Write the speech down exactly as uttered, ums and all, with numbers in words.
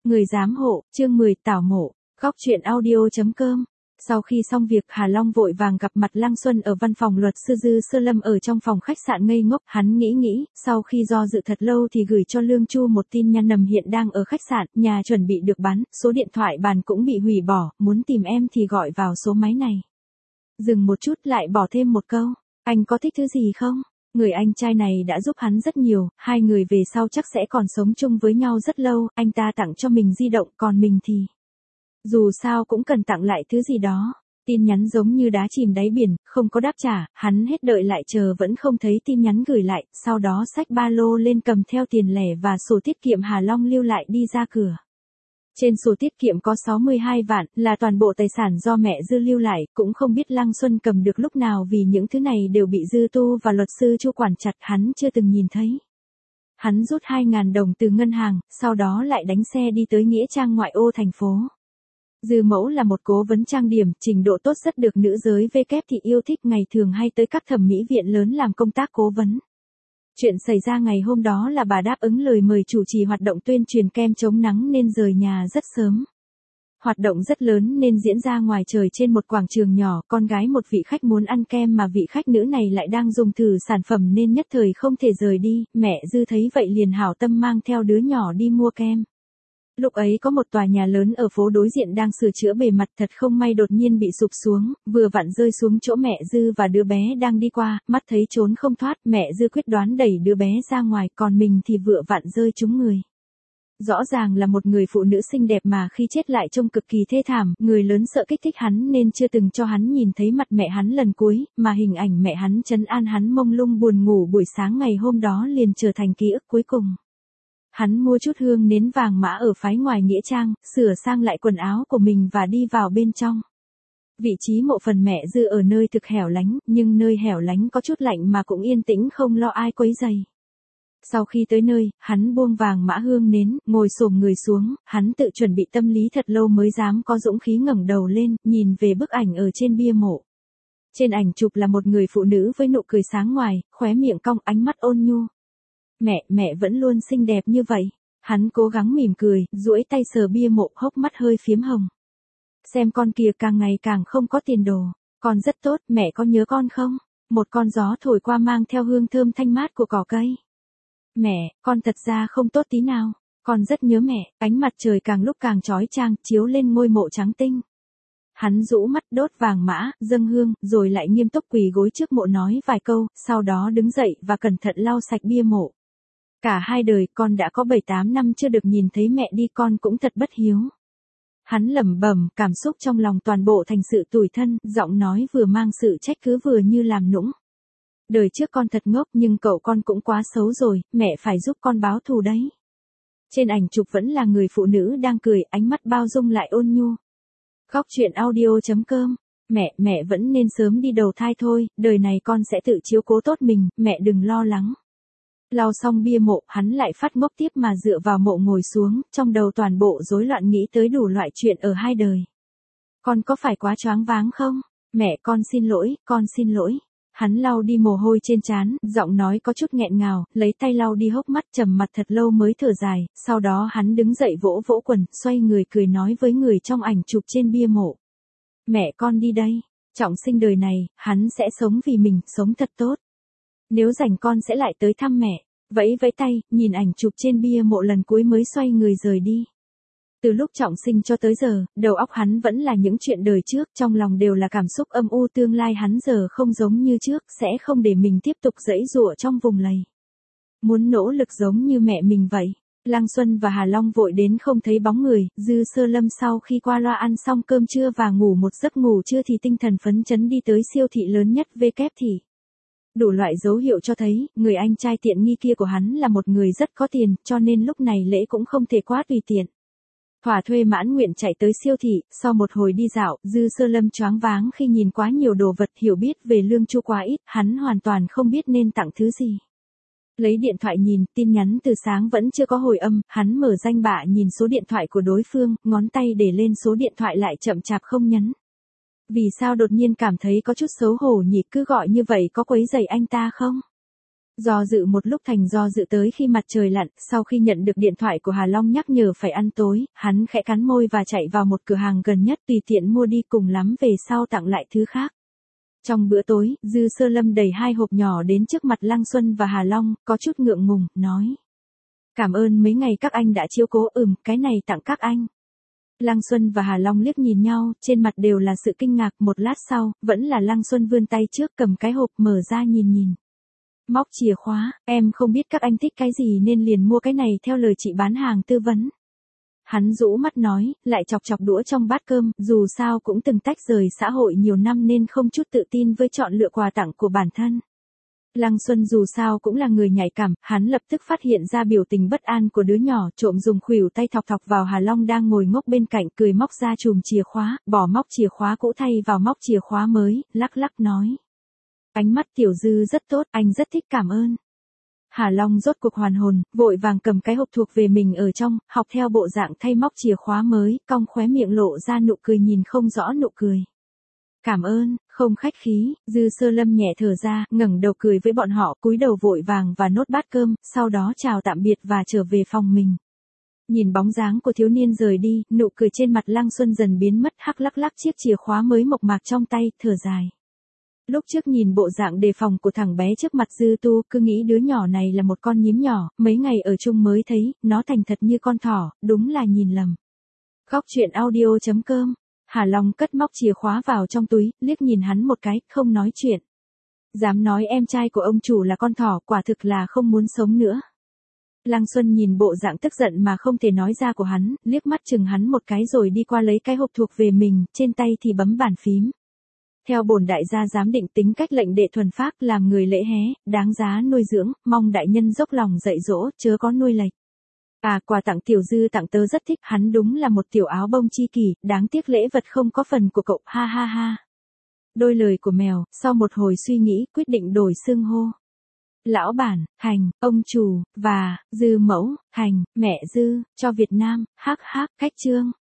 Người giám hộ, chương mười, tảo mộ, góc truyện audio.com. Sau khi xong việc, Hà Long vội vàng gặp mặt Lăng Xuân ở văn phòng luật sư Dư Sơ Lâm ở trong phòng khách sạn ngây ngốc. Hắn nghĩ nghĩ, sau khi do dự thật lâu thì gửi cho Lương Chu một tin nhắn nầm hiện đang ở khách sạn, nhà chuẩn bị được bán, số điện thoại bàn cũng bị hủy bỏ, muốn tìm em thì gọi vào số máy này. Dừng một chút lại bỏ thêm một câu, anh có thích thứ gì không? Người anh trai này đã giúp hắn rất nhiều, hai người về sau chắc sẽ còn sống chung với nhau rất lâu, anh ta tặng cho mình di động, còn mình thì... Dù sao cũng cần tặng lại thứ gì đó. Tin nhắn giống như đá chìm đáy biển, không có đáp trả, hắn hết đợi lại chờ vẫn không thấy tin nhắn gửi lại, sau đó xách ba lô lên cầm theo tiền lẻ và sổ tiết kiệm Hà Long lưu lại đi ra cửa. Trên sổ tiết kiệm có sáu mươi hai vạn, là toàn bộ tài sản do mẹ Dư lưu lại, cũng không biết Lăng Xuân cầm được lúc nào vì những thứ này đều bị Dư Tu và luật sư Chu quản chặt, hắn chưa từng nhìn thấy. Hắn rút hai ngàn đồng từ ngân hàng, sau đó lại đánh xe đi tới nghĩa trang ngoại ô thành phố. Dư Mẫu là một cố vấn trang điểm, trình độ tốt rất được nữ giới vê kép thị yêu thích, ngày thường hay tới các thẩm mỹ viện lớn làm công tác cố vấn. Chuyện xảy ra ngày hôm đó là bà đáp ứng lời mời chủ trì hoạt động tuyên truyền kem chống nắng nên rời nhà rất sớm. Hoạt động rất lớn nên diễn ra ngoài trời trên một quảng trường nhỏ, con gái một vị khách muốn ăn kem mà vị khách nữ này lại đang dùng thử sản phẩm nên nhất thời không thể rời đi, mẹ Dư thấy vậy liền hảo tâm mang theo đứa nhỏ đi mua kem. Lúc ấy có một tòa nhà lớn ở phố đối diện đang sửa chữa bề mặt, thật không may đột nhiên bị sụp xuống, vừa vặn rơi xuống chỗ mẹ Dư và đứa bé đang đi qua, mắt thấy trốn không thoát, mẹ Dư quyết đoán đẩy đứa bé ra ngoài, còn mình thì vừa vặn rơi trúng người. Rõ ràng là một người phụ nữ xinh đẹp mà khi chết lại trông cực kỳ thê thảm, người lớn sợ kích thích hắn nên chưa từng cho hắn nhìn thấy mặt mẹ hắn lần cuối, mà hình ảnh mẹ hắn trấn an hắn mông lung buồn ngủ buổi sáng ngày hôm đó liền trở thành ký ức cuối cùng. Hắn mua chút hương nến vàng mã ở phái ngoài nghĩa trang, sửa sang lại quần áo của mình và đi vào bên trong. Vị trí mộ phần mẹ Dư ở nơi thực hẻo lánh, nhưng nơi hẻo lánh có chút lạnh mà cũng yên tĩnh không lo ai quấy rầy. Sau khi tới nơi, hắn buông vàng mã hương nến, ngồi xổm người xuống, hắn tự chuẩn bị tâm lý thật lâu mới dám có dũng khí ngẩng đầu lên, nhìn về bức ảnh ở trên bia mộ. Trên ảnh chụp là một người phụ nữ với nụ cười sáng ngoài, khóe miệng cong, ánh mắt ôn nhu. Mẹ, mẹ vẫn luôn xinh đẹp như vậy. Hắn cố gắng mỉm cười, duỗi tay sờ bia mộ, hốc mắt hơi phiếm hồng. Xem con kia càng ngày càng không có tiền đồ. Con rất tốt, mẹ có nhớ con không? Một con gió thổi qua mang theo hương thơm thanh mát của cỏ cây. Mẹ, con thật ra không tốt tí nào. Con rất nhớ mẹ. Ánh mặt trời càng lúc càng chói chang, chiếu lên ngôi mộ trắng tinh. Hắn rũ mắt, đốt vàng mã, dâng hương, rồi lại nghiêm túc quỳ gối trước mộ nói vài câu, sau đó đứng dậy và cẩn thận lau sạch bia mộ. Cả hai đời con đã có bảy tám năm chưa được nhìn thấy mẹ đi, con cũng thật bất hiếu. Hắn lẩm bẩm, cảm xúc trong lòng toàn bộ thành sự tủi thân, giọng nói vừa mang sự trách cứ vừa như làm nũng. Đời trước con thật ngốc nhưng cậu con cũng quá xấu rồi, mẹ phải giúp con báo thù đấy. Trên ảnh chụp vẫn là người phụ nữ đang cười, ánh mắt bao dung lại ôn nhu. Góc truyện audio.com. Mẹ, mẹ vẫn nên sớm đi đầu thai thôi, đời này con sẽ tự chiếu cố tốt mình, mẹ đừng lo lắng. Lau xong bia mộ, hắn lại phát ngốc tiếp mà dựa vào mộ ngồi xuống, trong đầu toàn bộ rối loạn nghĩ tới đủ loại chuyện ở hai đời. Con có phải quá choáng váng không? Mẹ, con xin lỗi, con xin lỗi. Hắn lau đi mồ hôi trên trán, giọng nói có chút nghẹn ngào, lấy tay lau đi hốc mắt, trầm mặt thật lâu mới thở dài, sau đó hắn đứng dậy vỗ vỗ quần, xoay người cười nói với người trong ảnh chụp trên bia mộ. Mẹ, con đi đây. Trọng sinh đời này, hắn sẽ sống vì mình, sống thật tốt. Nếu rảnh con sẽ lại tới thăm mẹ. Vẫy vẫy tay, nhìn ảnh chụp trên bia mộ lần cuối mới xoay người rời đi. Từ lúc trọng sinh cho tới giờ, đầu óc hắn vẫn là những chuyện đời trước, trong lòng đều là cảm xúc âm u, tương lai hắn giờ không giống như trước, sẽ không để mình tiếp tục giãy giụa trong vùng lầy. Muốn nỗ lực giống như mẹ mình vậy. Lăng Xuân và Hà Long vội đến không thấy bóng người, Dư Sơ Lâm sau khi qua loa ăn xong cơm trưa và ngủ một giấc ngủ trưa thì tinh thần phấn chấn đi tới siêu thị lớn nhất vê kép thị. Đủ loại dấu hiệu cho thấy, người anh trai tiện nghi kia của hắn là một người rất có tiền, cho nên lúc này lễ cũng không thể quá tùy tiện. Thỏa thuê mãn nguyện chạy tới siêu thị, sau một hồi đi dạo, Dư Sơ Lâm choáng váng khi nhìn quá nhiều đồ vật, hiểu biết về Lương Chu quá ít, hắn hoàn toàn không biết nên tặng thứ gì. Lấy điện thoại nhìn, tin nhắn từ sáng vẫn chưa có hồi âm, hắn mở danh bạ nhìn số điện thoại của đối phương, ngón tay để lên số điện thoại lại chậm chạp không nhấn. Vì sao đột nhiên cảm thấy có chút xấu hổ nhỉ, cứ gọi như vậy có quấy rầy anh ta không? Do dự một lúc thành do dự tới khi mặt trời lặn, sau khi nhận được điện thoại của Hà Long nhắc nhở phải ăn tối, hắn khẽ cắn môi và chạy vào một cửa hàng gần nhất tùy tiện mua đi, cùng lắm về sau tặng lại thứ khác. Trong bữa tối, Dư Sơ Lâm đẩy hai hộp nhỏ đến trước mặt Lăng Xuân và Hà Long, có chút ngượng ngùng, nói. Cảm ơn mấy ngày các anh đã chiếu cố, ừm, cái này tặng các anh. Lăng Xuân và Hà Long liếc nhìn nhau, trên mặt đều là sự kinh ngạc, một lát sau, vẫn là Lăng Xuân vươn tay trước cầm cái hộp mở ra nhìn nhìn. Móc chìa khóa, em không biết các anh thích cái gì nên liền mua cái này theo lời chị bán hàng tư vấn. Hắn rũ mắt nói, lại chọc chọc đũa trong bát cơm, dù sao cũng từng tách rời xã hội nhiều năm nên không chút tự tin với chọn lựa quà tặng của bản thân. Lăng Xuân dù sao cũng là người nhạy cảm, hắn lập tức phát hiện ra biểu tình bất an của đứa nhỏ, trộm dùng khuỷu tay thọc thọc vào Hà Long đang ngồi ngốc bên cạnh, cười móc ra chùm chìa khóa, bỏ móc chìa khóa cũ thay vào móc chìa khóa mới, lắc lắc nói. Ánh mắt Tiểu Dư rất tốt, anh rất thích, cảm ơn. Hà Long rốt cuộc hoàn hồn, vội vàng cầm cái hộp thuộc về mình ở trong, học theo bộ dạng thay móc chìa khóa mới, cong khóe miệng lộ ra nụ cười nhìn không rõ nụ cười. Cảm ơn, không khách khí, Dư Sơ Lâm nhẹ thở ra, ngẩng đầu cười với bọn họ, cúi đầu vội vàng và nốt bát cơm, sau đó chào tạm biệt và trở về phòng mình. Nhìn bóng dáng của thiếu niên rời đi, nụ cười trên mặt Lăng Xuân dần biến mất, hắc lắc lắc chiếc chìa khóa mới mộc mạc trong tay, thở dài. Lúc trước nhìn bộ dạng đề phòng của thằng bé trước mặt Dư Tu, cứ nghĩ đứa nhỏ này là một con nhím nhỏ, mấy ngày ở chung mới thấy, nó thành thật như con thỏ, đúng là nhìn lầm. Góc truyện audio chấm com. Hà Long cất móc chìa khóa vào trong túi, liếc nhìn hắn một cái, không nói chuyện. Dám nói em trai của ông chủ là con thỏ, quả thực là không muốn sống nữa. Lăng Xuân nhìn bộ dạng tức giận mà không thể nói ra của hắn, liếc mắt chừng hắn một cái rồi đi qua lấy cái hộp thuộc về mình, trên tay thì bấm bàn phím. Theo bổn đại gia giám định tính cách lệnh đệ thuần phác, làm người lễ hé, đáng giá nuôi dưỡng, mong đại nhân dốc lòng dạy dỗ, chớ có nuôi lệch. À, quà tặng Tiểu Dư tặng tớ rất thích, hắn đúng là một tiểu áo bông chi kỷ, đáng tiếc lễ vật không có phần của cậu, ha ha ha. Đôi lời của mèo, sau một hồi suy nghĩ, quyết định đổi xưng hô. Lão bản, thành, ông chủ, và, Dư mẫu, thành, mẹ Dư, cho Việt Nam, hắc hắc, khách trương.